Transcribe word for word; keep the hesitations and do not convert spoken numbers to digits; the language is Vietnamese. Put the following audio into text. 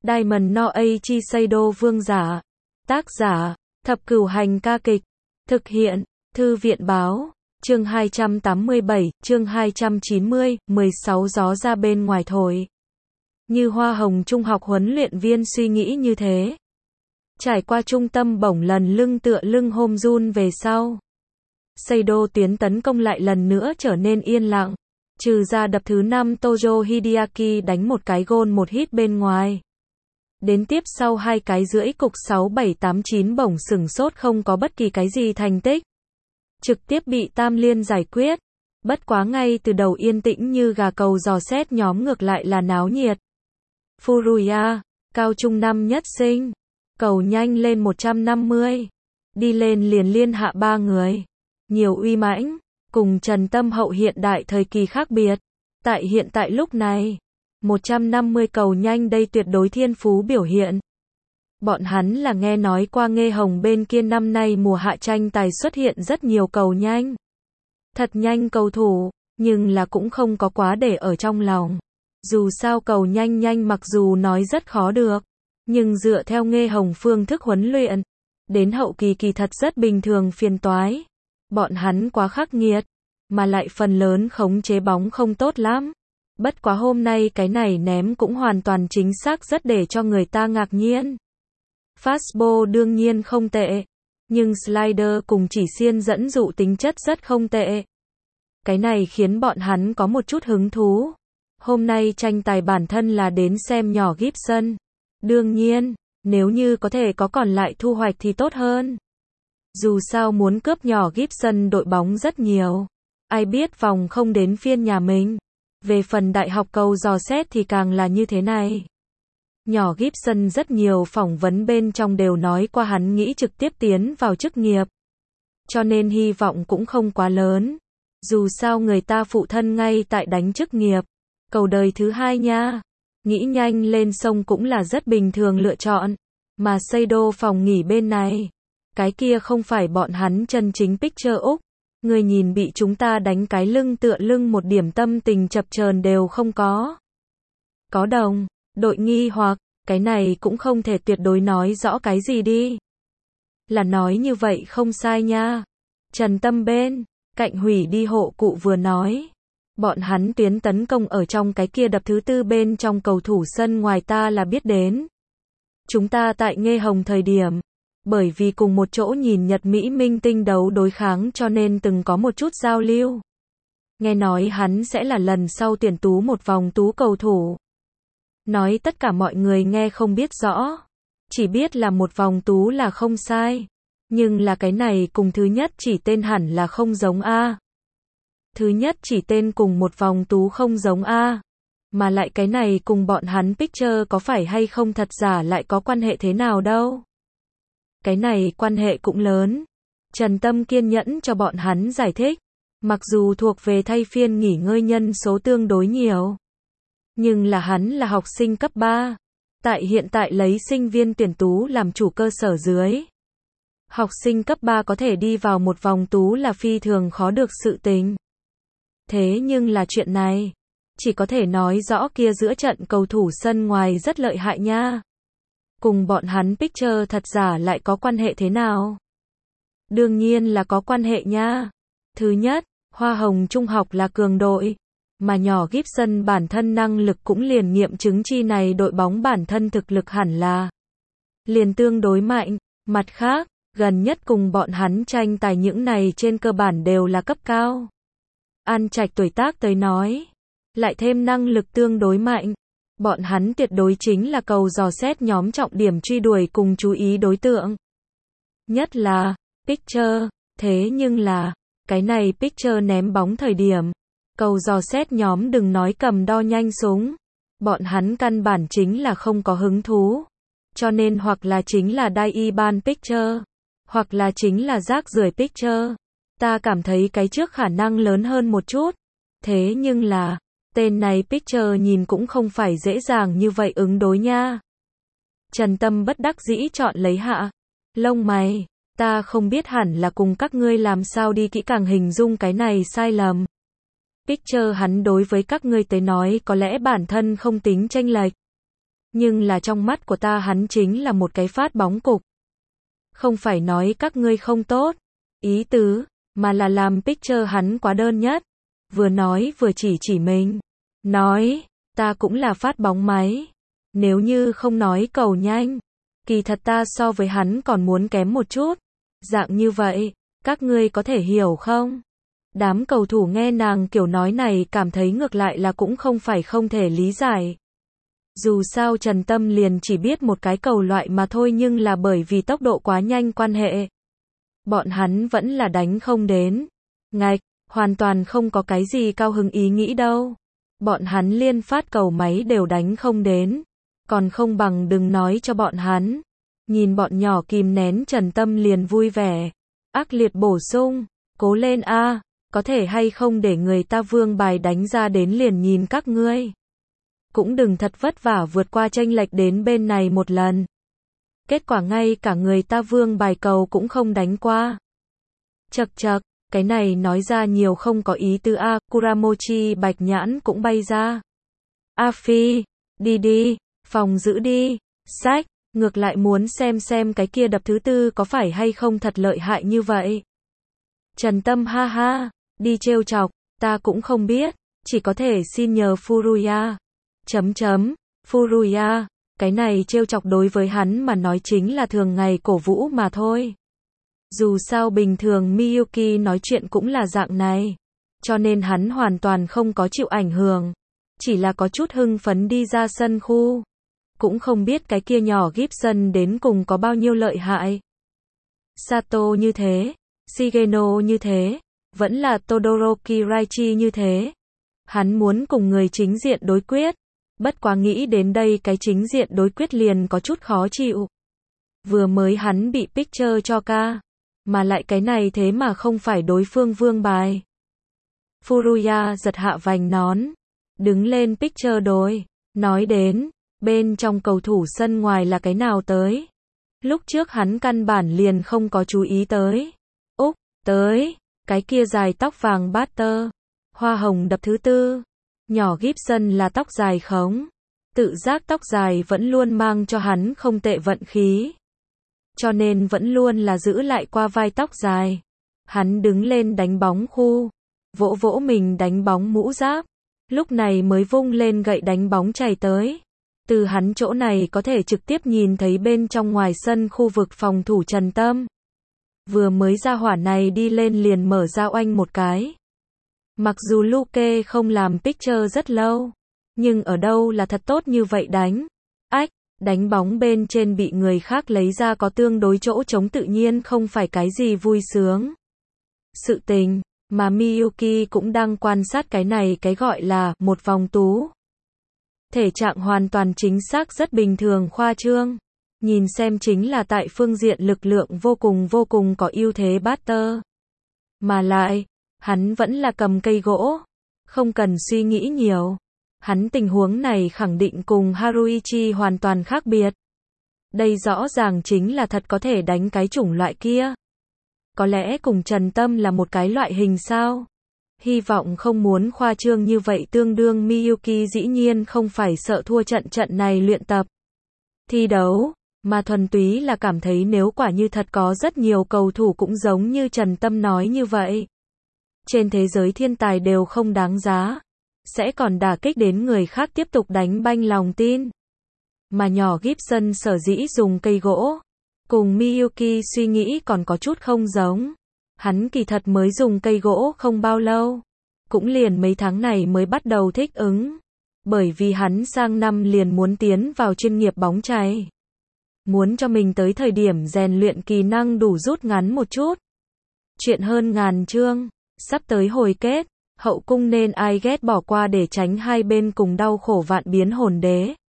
Diamond no Eiichi Seido vương giả. Tác giả, Thập Cửu Hành ca kịch. Thực hiện, Thư viện báo. Chương hai trăm tám mươi bảy, chương hai trăm chín mươi, mười sáu gió ra bên ngoài thổi. Như Hoa Hồng trung học huấn luyện viên suy nghĩ như thế. Trải qua trung tâm bổng lần lưng tựa lưng hôm run về sau. Seido tiến tấn công lại lần nữa trở nên yên lặng. Trừ ra đập thứ năm Tojo Hideaki đánh một cái gôn một hit bên ngoài. Đến tiếp sau hai cái rưỡi cục sáu bảy tám chín bổng sửng sốt không có bất kỳ cái gì thành tích. Trực tiếp bị Tam Liên giải quyết. Bất quá ngay từ đầu yên tĩnh như gà cầu dò xét nhóm ngược lại là náo nhiệt. Furuya, cao trung năm nhất sinh. Cầu nhanh lên một trăm năm mươi. Đi lên liền liên hạ ba người. Nhiều uy mãnh. Cùng Trần Tâm Hậu hiện đại thời kỳ khác biệt. Tại hiện tại lúc này, một trăm năm mươi cầu nhanh đây tuyệt đối thiên phú biểu hiện. Bọn hắn là nghe nói qua Nghê Hồng bên kia năm nay mùa hạ tranh tài xuất hiện rất nhiều cầu nhanh. Thật nhanh cầu thủ, nhưng là cũng không có quá để ở trong lòng. Dù sao cầu nhanh nhanh mặc dù nói rất khó được, nhưng dựa theo Nghê Hồng phương thức huấn luyện, đến hậu kỳ kỳ thật rất bình thường phiền toái. Bọn hắn quá khắc nghiệt, mà lại phần lớn khống chế bóng không tốt lắm. Bất quá hôm nay cái này ném cũng hoàn toàn chính xác rất để cho người ta ngạc nhiên. Fastball đương nhiên không tệ, nhưng slider cùng chỉ xiên dẫn dụ tính chất rất không tệ. Cái này khiến bọn hắn có một chút hứng thú. Hôm nay tranh tài bản thân là đến xem nhỏ Gibson. Đương nhiên, nếu như có thể có còn lại thu hoạch thì tốt hơn. Dù sao muốn cướp nhỏ Gibson đội bóng rất nhiều. Ai biết vòng không đến phiên nhà mình. Về phần đại học cầu dò xét thì càng là như thế này. Nhỏ Gibson rất nhiều phỏng vấn bên trong đều nói qua hắn nghĩ trực tiếp tiến vào chức nghiệp. Cho nên hy vọng cũng không quá lớn. Dù sao người ta phụ thân ngay tại đánh chức nghiệp. Cầu đời thứ hai nha. Nghĩ nhanh lên sông cũng là rất bình thường lựa chọn. Mà Seido phòng nghỉ bên này. Cái kia không phải bọn hắn chân chính picture Úc. Người nhìn bị chúng ta đánh cái lưng tựa lưng một điểm tâm tình chập chờn đều không có. Có đồng, đội nghi hoặc, cái này cũng không thể tuyệt đối nói rõ cái gì đi. Là nói như vậy không sai nha. Trần Tâm bên, cạnh hủy đi hộ cụ vừa nói. Bọn hắn tuyến tấn công ở trong cái kia đập thứ tư bên trong cầu thủ sân ngoài ta là biết đến. Chúng ta tại Nghê Hồng thời điểm. Bởi vì cùng một chỗ nhìn Nhật Mỹ minh tinh đấu đối kháng cho nên từng có một chút giao lưu. Nghe nói hắn sẽ là lần sau tuyển tú một vòng tú cầu thủ. Nói tất cả mọi người nghe không biết rõ. Chỉ biết là một vòng tú là không sai. Nhưng là cái này cùng thứ nhất chỉ tên hẳn là không giống A. Thứ nhất chỉ tên cùng một vòng tú không giống A. Mà lại cái này cùng bọn hắn picture có phải hay không thật giả lại có quan hệ thế nào đâu. Cái này quan hệ cũng lớn. Trần Tâm kiên nhẫn cho bọn hắn giải thích. Mặc dù thuộc về thay phiên nghỉ ngơi nhân số tương đối nhiều. Nhưng là hắn là học sinh cấp ba. Tại hiện tại lấy sinh viên tuyển tú làm chủ cơ sở dưới. Học sinh cấp ba có thể đi vào một vòng tú là phi thường khó được sự tình. Thế nhưng là chuyện này. Chỉ có thể nói rõ kia giữa trận cầu thủ sân ngoài rất lợi hại nha. Cùng bọn hắn picture thật giả lại có quan hệ thế nào? Đương nhiên là có quan hệ nha. Thứ nhất, Hoa Hồng trung học là cường đội. Mà nhỏ Gibson bản thân năng lực cũng liền nghiệm chứng chi này đội bóng bản thân thực lực hẳn là liền tương đối mạnh. Mặt khác, gần nhất cùng bọn hắn tranh tài những này trên cơ bản đều là cấp cao. An Trạch tuổi tác tới nói. Lại thêm năng lực tương đối mạnh. Bọn hắn tuyệt đối chính là cầu dò xét nhóm trọng điểm truy đuổi cùng chú ý đối tượng. Nhất là, picture, thế nhưng là, cái này picture ném bóng thời điểm. Cầu dò xét nhóm đừng nói cầm đo nhanh súng. Bọn hắn căn bản chính là không có hứng thú. Cho nên hoặc là chính là Daiban picture, hoặc là chính là rác rưởi picture. Ta cảm thấy cái trước khả năng lớn hơn một chút. Thế nhưng là, tên này picture nhìn cũng không phải dễ dàng như vậy ứng đối nha. Trần Tâm bất đắc dĩ chọn lấy hạ. Lông mày, ta không biết hẳn là cùng các ngươi làm sao đi kỹ càng hình dung cái này sai lầm. Picture hắn đối với các ngươi tới nói có lẽ bản thân không tính chênh lệch. nhưng là trong mắt của ta hắn chính là một cái phát bóng cục. Không phải nói các ngươi không tốt, ý tứ, mà là làm picture hắn quá đơn nhất. Vừa nói vừa chỉ chỉ mình. Nói, ta cũng là phát bóng máy. Nếu như không nói cầu nhanh, kỳ thật ta so với hắn còn muốn kém một chút. Dạng như vậy, các ngươi có thể hiểu không? Đám cầu thủ nghe nàng kiểu nói này cảm thấy ngược lại là cũng không phải không thể lý giải. Dù sao Trần Tâm liền chỉ biết một cái cầu loại mà thôi, nhưng là bởi vì tốc độ quá nhanh quan hệ. Bọn hắn vẫn là đánh không đến. Ngạch, hoàn toàn không có cái gì cao hứng ý nghĩ đâu. Bọn hắn liên phát cầu máy đều đánh không đến. Còn không bằng đừng nói cho bọn hắn. Nhìn bọn nhỏ kìm nén, Trần Tâm liền vui vẻ. Ác liệt bổ sung, cố lên a, có thể hay không để người ta vương bài đánh ra đến liền nhìn các ngươi. Cũng đừng thật vất vả vượt qua chênh lệch đến bên này một lần. Kết quả ngay cả người ta vương bài cầu cũng không đánh qua. Chậc chậc, cái này nói ra nhiều không có ý tứ a. Kuramochi bạch nhãn cũng bay ra. A Phi, đi đi, phòng giữ đi, sách, ngược lại muốn xem xem cái kia đập thứ tư có phải hay không thật lợi hại như vậy. Trần Tâm ha ha, đi trêu chọc, ta cũng không biết, chỉ có thể xin nhờ Furuya. Chấm chấm, Furuya, cái này trêu chọc đối với hắn mà nói chính là thường ngày cổ vũ mà thôi. Dù sao bình thường Miyuki nói chuyện cũng là dạng này, cho nên hắn hoàn toàn không có chịu ảnh hưởng, chỉ là có chút hưng phấn đi ra sân khu. Cũng không biết cái kia nhỏ Gibson đến cùng có bao nhiêu lợi hại. Sato như thế, Shigeno như thế, vẫn là Todoroki Raichi như thế. Hắn muốn cùng người chính diện đối quyết. Bất quá nghĩ đến đây cái chính diện đối quyết liền có chút khó chịu. Vừa mới hắn bị picture cho ca, mà lại cái này thế mà không phải đối phương vương bài. Furuya giật hạ vành nón, đứng lên picture đối, nói đến, bên trong cầu thủ sân ngoài là cái nào tới. Lúc trước hắn căn bản liền không có chú ý tới. Úc, tới, cái kia dài tóc vàng Butter, hoa hồng đập thứ tư. Nhỏ Gibson là tóc dài khống. Tự giác tóc dài vẫn luôn mang cho hắn không tệ vận khí. Cho nên vẫn luôn là giữ lại qua vai tóc dài. Hắn đứng lên đánh bóng khu. Vỗ vỗ mình đánh bóng mũ giáp. Lúc này mới vung lên gậy đánh bóng chày tới. Từ hắn chỗ này có thể trực tiếp nhìn thấy bên trong ngoài sân khu vực phòng thủ Trần Tâm. Vừa mới ra hỏa này đi lên liền mở ra oanh một cái. Mặc dù Luke không làm picture rất lâu, nhưng ở đâu là thật tốt như vậy đánh. Ách, đánh bóng bên trên bị người khác lấy ra có tương đối chỗ trống tự nhiên không phải cái gì vui sướng. Sự tình, mà Miyuki cũng đang quan sát cái này cái gọi là một vòng tú. Thể trạng hoàn toàn chính xác rất bình thường khoa trương. Nhìn xem chính là tại phương diện lực lượng vô cùng vô cùng có ưu thế Butter. Mà lại, hắn vẫn là cầm cây gỗ, không cần suy nghĩ nhiều. Hắn tình huống này khẳng định cùng Haruichi hoàn toàn khác biệt. Đây rõ ràng chính là thật có thể đánh cái chủng loại kia. Có lẽ cùng Trần Tâm là một cái loại hình sao? Hy vọng không muốn khoa trương như vậy, tương đương Miyuki dĩ nhiên không phải sợ thua trận trận này luyện tập. Thi đấu, mà thuần túy là cảm thấy nếu quả như thật có rất nhiều cầu thủ cũng giống như Trần Tâm nói như vậy. Trên thế giới thiên tài đều không đáng giá, sẽ còn đả kích đến người khác tiếp tục đánh banh lòng tin. Mà nhỏ Gibson sở dĩ dùng cây gỗ, cùng Miyuki suy nghĩ còn có chút không giống. Hắn kỳ thật mới dùng cây gỗ không bao lâu, cũng liền mấy tháng này mới bắt đầu thích ứng. Bởi vì hắn sang năm liền muốn tiến vào chuyên nghiệp bóng chày. Muốn cho mình tới thời điểm rèn luyện kỹ năng đủ rút ngắn một chút. Chuyện hơn ngàn chương, sắp tới hồi kết, hậu cung nên ai ghét bỏ qua để tránh hai bên cùng đau khổ vạn biến hồn đế.